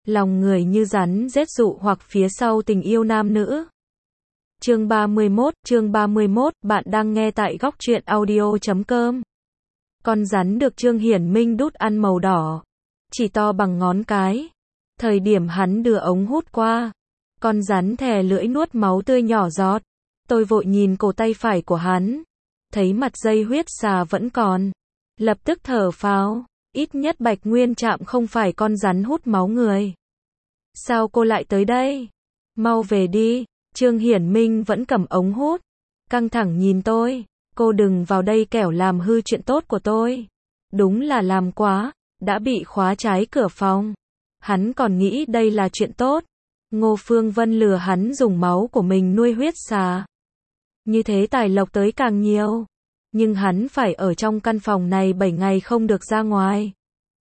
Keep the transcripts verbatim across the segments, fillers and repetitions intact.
lòng người như rắn rết dụ hoặc phía sau tình yêu nam nữ. Chương ba mươi mốt, chương ba mươi mốt, bạn đang nghe tại góc truyện audio chấm com. Con rắn được Trương Hiển Minh đút ăn màu đỏ, chỉ to bằng ngón cái. Thời điểm hắn đưa ống hút qua, con rắn thè lưỡi nuốt máu tươi nhỏ giọt. Tôi vội nhìn cổ tay phải của hắn, thấy mặt dây huyết xà vẫn còn, lập tức thở phào, ít nhất Bạch Nguyên Trạm không phải con rắn hút máu người. Sao cô lại tới đây? Mau về đi. Trương Hiển Minh vẫn cầm ống hút, căng thẳng nhìn tôi. Cô đừng vào đây kẻo làm hư chuyện tốt của tôi. Đúng là làm quá, đã bị khóa trái cửa phòng. Hắn còn nghĩ đây là chuyện tốt. Ngô Phương Vân lừa hắn dùng máu của mình nuôi huyết xà. Như thế tài lộc tới càng nhiều. Nhưng hắn phải ở trong căn phòng này bảy ngày không được ra ngoài.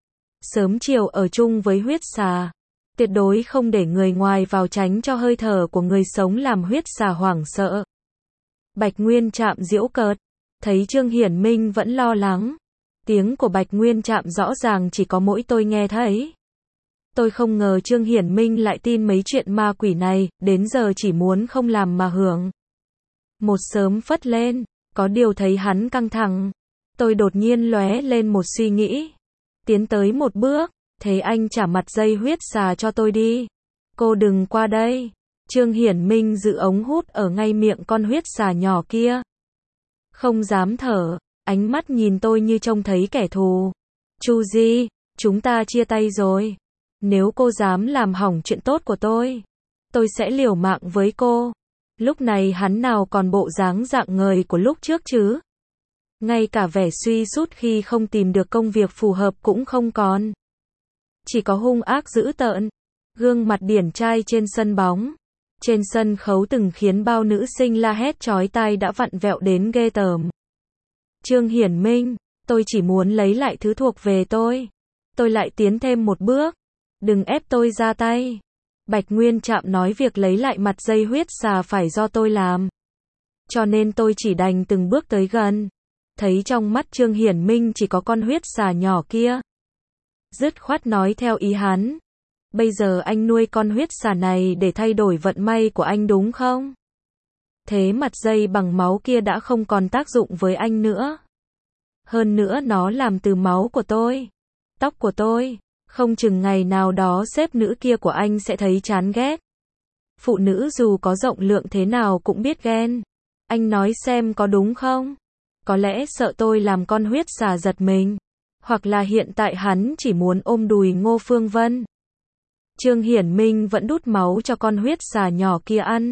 Sớm chiều ở chung với huyết xà. Tuyệt đối không để người ngoài vào, tránh cho hơi thở của người sống làm huyết xà hoảng sợ. Bạch Nguyên Trạm giễu cợt. Thấy Trương Hiển Minh vẫn lo lắng. Tiếng của Bạch Nguyên Trạm rõ ràng chỉ có mỗi tôi nghe thấy. Tôi không ngờ Trương Hiển Minh lại tin mấy chuyện ma quỷ này, đến giờ chỉ muốn không làm mà hưởng. Một sớm phất lên, có điều thấy hắn căng thẳng. Tôi đột nhiên lóe lên một suy nghĩ. Tiến tới một bước, thế anh trả mặt dây huyết xà cho tôi đi. Cô đừng qua đây. Trương Hiển Minh giữ ống hút ở ngay miệng con huyết xà nhỏ kia. Không dám thở, ánh mắt nhìn tôi như trông thấy kẻ thù. Chu Di, chúng ta chia tay rồi. Nếu cô dám làm hỏng chuyện tốt của tôi, tôi sẽ liều mạng với cô. Lúc này hắn nào còn bộ dáng rạng ngời của lúc trước chứ? Ngay cả vẻ suy sút khi không tìm được công việc phù hợp cũng không còn. Chỉ có hung ác dữ tợn. Gương mặt điển trai trên sân bóng. Trên sân khấu từng khiến bao nữ sinh la hét chói tai đã vặn vẹo đến ghê tởm. Trương Hiển Minh, tôi chỉ muốn lấy lại thứ thuộc về tôi. Tôi lại tiến thêm một bước. Đừng ép tôi ra tay. Bạch Nguyên Trạm nói việc lấy lại mặt dây huyết xà phải do tôi làm. Cho nên tôi chỉ đành từng bước tới gần. Thấy trong mắt Trương Hiển Minh chỉ có con huyết xà nhỏ kia. Dứt khoát nói theo ý hắn. Bây giờ anh nuôi con huyết xà này để thay đổi vận may của anh đúng không? Thế mặt dây bằng máu kia đã không còn tác dụng với anh nữa. Hơn nữa nó làm từ máu của tôi, tóc của tôi. Không chừng ngày nào đó sếp nữ kia của anh sẽ thấy chán ghét. Phụ nữ dù có rộng lượng thế nào cũng biết ghen. Anh nói xem có đúng không? Có lẽ sợ tôi làm con huyết xà giật mình. Hoặc là hiện tại hắn chỉ muốn ôm đùi Ngô Phương Vân. Trương Hiển Minh vẫn đút máu cho con huyết xà nhỏ kia ăn.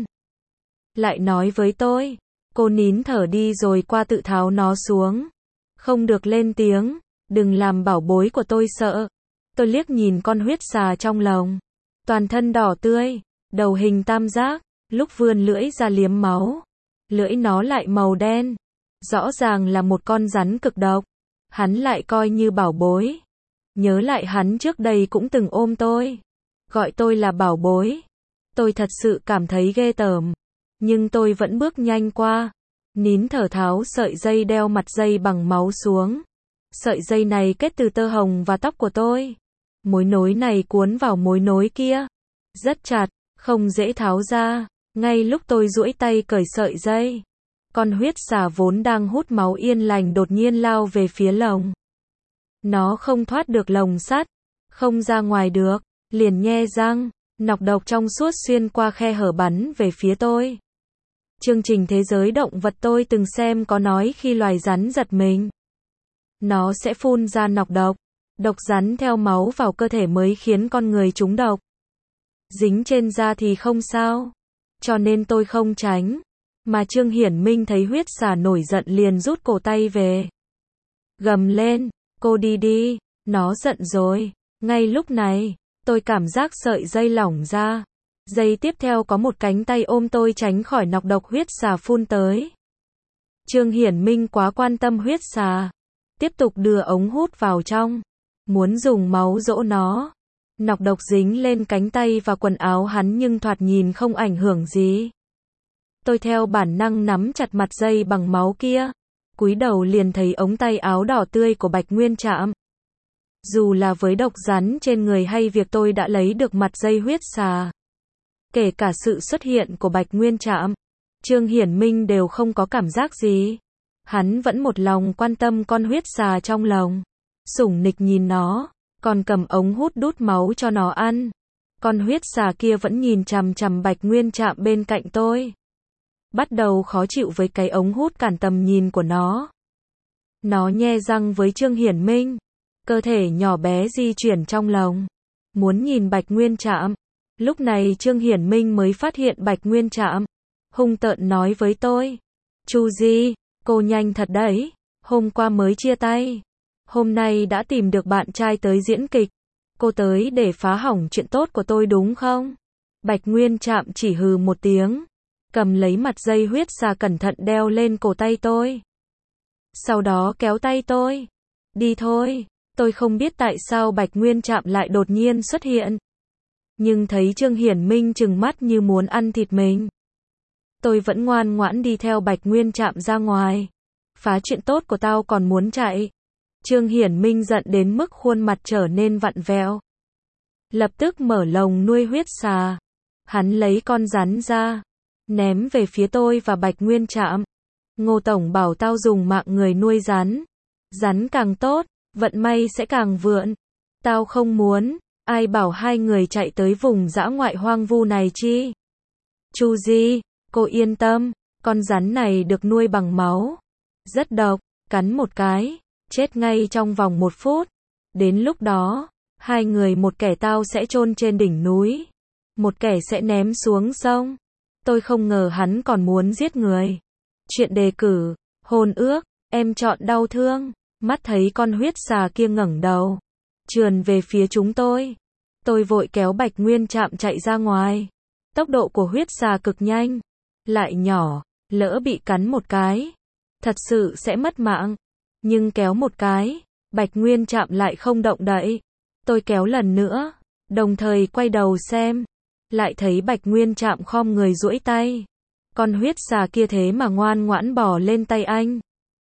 Lại nói với tôi, cô nín thở đi rồi qua tự tháo nó xuống. Không được lên tiếng, đừng làm bảo bối của tôi sợ. Tôi liếc nhìn con huyết xà trong lồng. Toàn thân đỏ tươi, đầu hình tam giác, lúc vươn lưỡi ra liếm máu. Lưỡi nó lại màu đen. Rõ ràng là một con rắn cực độc. Hắn lại coi như bảo bối. Nhớ lại hắn trước đây cũng từng ôm tôi. Gọi tôi là bảo bối. Tôi thật sự cảm thấy ghê tởm. Nhưng tôi vẫn bước nhanh qua. Nín thở tháo sợi dây đeo mặt dây bằng máu xuống. Sợi dây này kết từ tơ hồng và tóc của tôi. Mối nối này cuốn vào mối nối kia. Rất chặt, không dễ tháo ra. Ngay lúc tôi duỗi tay cởi sợi dây, con huyết xà vốn đang hút máu yên lành đột nhiên lao về phía lồng. Nó không thoát được lồng sắt, không ra ngoài được, liền nhe răng, nọc độc trong suốt xuyên qua khe hở bắn về phía tôi. Chương trình Thế giới động vật tôi từng xem có nói khi loài rắn giật mình, nó sẽ phun ra nọc độc. Độc rắn theo máu vào cơ thể mới khiến con người trúng độc. Dính trên da thì không sao. Cho nên tôi không tránh. Mà Trương Hiển Minh thấy huyết xà nổi giận liền rút cổ tay về. Gầm lên, cô đi đi, nó giận rồi. Ngay lúc này, tôi cảm giác sợi dây lỏng ra. Giây tiếp theo có một cánh tay ôm tôi tránh khỏi nọc độc huyết xà phun tới. Trương Hiển Minh quá quan tâm huyết xà. Tiếp tục đưa ống hút vào trong. Muốn dùng máu dỗ nó. Nọc độc dính lên cánh tay và quần áo hắn nhưng thoạt nhìn không ảnh hưởng gì. Tôi theo bản năng nắm chặt mặt dây bằng máu kia. Cúi đầu liền thấy ống tay áo đỏ tươi của Bạch Nguyên Trạm. Dù là với độc rắn trên người hay việc tôi đã lấy được mặt dây huyết xà. Kể cả sự xuất hiện của Bạch Nguyên Trạm, Trương Hiển Minh đều không có cảm giác gì. Hắn vẫn một lòng quan tâm con huyết xà trong lồng. Sủng nịch nhìn nó, còn cầm ống hút đút máu cho nó ăn. Con huyết xà kia vẫn nhìn chằm chằm Bạch Nguyên Trạm bên cạnh tôi. Bắt đầu khó chịu với cái ống hút cản tầm nhìn của nó. Nó nhe răng với Trương Hiển Minh. Cơ thể nhỏ bé di chuyển trong lồng. Muốn nhìn Bạch Nguyên Trạm. Lúc này Trương Hiển Minh mới phát hiện Bạch Nguyên Trạm. Hung tợn nói với tôi. Chu Di, cô nhanh thật đấy. Hôm qua mới chia tay. Hôm nay đã tìm được bạn trai tới diễn kịch. Cô tới để phá hỏng chuyện tốt của tôi đúng không? Bạch Nguyên Trạm chỉ hừ một tiếng. Cầm lấy mặt dây huyết xà cẩn thận đeo lên cổ tay tôi. Sau đó kéo tay tôi. Đi thôi. Tôi không biết tại sao Bạch Nguyên Trạm lại đột nhiên xuất hiện. Nhưng thấy Trương Hiển Minh trừng mắt như muốn ăn thịt mình. Tôi vẫn ngoan ngoãn đi theo Bạch Nguyên Trạm ra ngoài. Phá chuyện tốt của tao còn muốn chạy. Trương Hiển Minh giận đến mức khuôn mặt trở nên vặn vẹo. Lập tức mở lồng nuôi huyết xà. Hắn lấy con rắn ra. Ném về phía tôi và Bạch Nguyên Trạm. Ngô Tổng bảo tao dùng mạng người nuôi rắn. Rắn càng tốt, vận may sẽ càng vượng. Tao không muốn. Ai bảo hai người chạy tới vùng dã ngoại hoang vu này chi? Chu Di, cô yên tâm. Con rắn này được nuôi bằng máu. Rất độc, cắn một cái. Chết ngay trong vòng một phút. Đến lúc đó, hai người một kẻ tao sẽ chôn trên đỉnh núi. Một kẻ sẽ ném xuống sông. Tôi không ngờ hắn còn muốn giết người. Chuyện đề cử, hôn ước, em chọn đau thương. Mắt thấy con huyết xà kia ngẩng đầu. Trườn về phía chúng tôi. Tôi vội kéo Bạch Nguyên Trạm chạy ra ngoài. Tốc độ của huyết xà cực nhanh. Lại nhỏ, lỡ bị cắn một cái. Thật sự sẽ mất mạng. Nhưng kéo một cái, Bạch Nguyên Trạm lại không động đậy. Tôi kéo lần nữa, đồng thời quay đầu xem. Lại thấy Bạch Nguyên Trạm khom người duỗi tay. Con huyết xà kia thế mà ngoan ngoãn bò lên tay anh.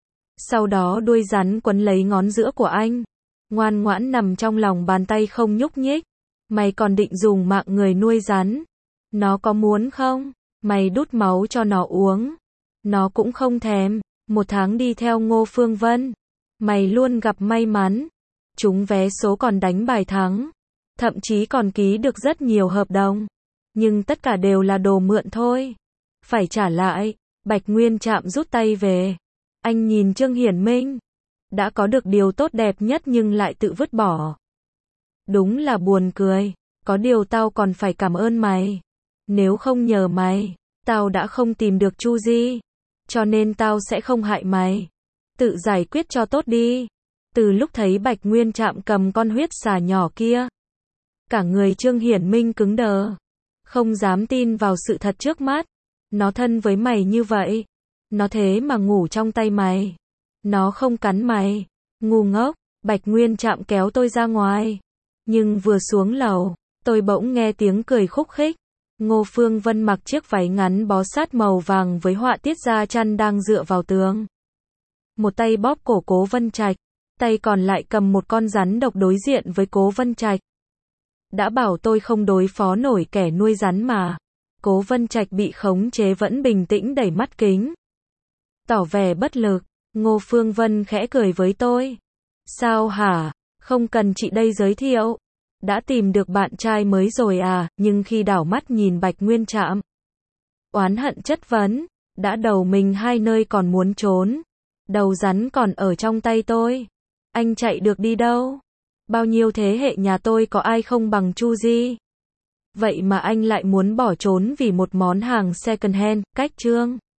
Sau đó đuôi rắn quấn lấy ngón giữa của anh. Ngoan ngoãn nằm trong lòng bàn tay không nhúc nhích. Mày còn định dùng mạng người nuôi rắn. Nó có muốn không? Mày đút máu cho nó uống. Nó cũng không thèm. Một tháng đi theo Ngô Phương Vân. Mày luôn gặp may mắn. Trúng vé số còn đánh bài thắng. Thậm chí còn ký được rất nhiều hợp đồng. Nhưng tất cả đều là đồ mượn thôi. Phải trả lại. Bạch Nguyên Trạm rút tay về. Anh nhìn Trương Hiển Minh. Đã có được điều tốt đẹp nhất nhưng lại tự vứt bỏ. Đúng là buồn cười. Có điều tao còn phải cảm ơn mày. Nếu không nhờ mày, tao đã không tìm được Chu Di. Cho nên tao sẽ không hại mày. Tự giải quyết cho tốt đi. Từ lúc thấy Bạch Nguyên Trạm cầm con huyết xà nhỏ kia, cả người Trương Hiển Minh cứng đờ. Không dám tin vào sự thật trước mắt. Nó thân với mày như vậy. Nó thế mà ngủ trong tay mày. Nó không cắn mày. Ngu ngốc. Bạch Nguyên Trạm kéo tôi ra ngoài. Nhưng vừa xuống lầu, tôi bỗng nghe tiếng cười khúc khích. Ngô Phương Vân mặc chiếc váy ngắn bó sát màu vàng với họa tiết da chăn đang dựa vào tường. Một tay bóp cổ Cố Vân Trạch, tay còn lại cầm một con rắn độc đối diện với Cố Vân Trạch. Đã bảo tôi không đối phó nổi kẻ nuôi rắn mà. Cố Vân Trạch bị khống chế vẫn bình tĩnh đẩy mắt kính. Tỏ vẻ bất lực, Ngô Phương Vân khẽ cười với tôi. Sao hả? Không cần chị đây giới thiệu. Đã tìm được bạn trai mới rồi à? Nhưng khi đảo mắt nhìn Bạch Nguyên Trạm, oán hận chất vấn. Đã đầu mình hai nơi còn muốn trốn. Đầu rắn còn ở trong tay tôi. Anh chạy được đi đâu? Bao nhiêu thế hệ nhà tôi có ai không bằng Chu Di? Vậy mà anh lại muốn bỏ trốn vì một món hàng second hand, cách trương.